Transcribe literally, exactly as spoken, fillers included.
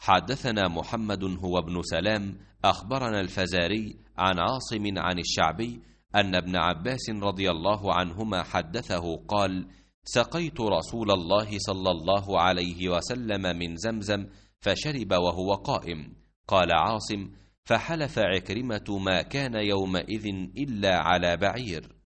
حدثنا محمد هو ابن سلام أخبرنا الفزاري عن عاصم عن الشعبي أن ابن عباس رضي الله عنهما حدثه قال: سقيت رسول الله صلى الله عليه وسلم من زمزم فشرب وهو قائم. قال عاصم: فحلف عكرمة ما كان يومئذ إلا على بعير.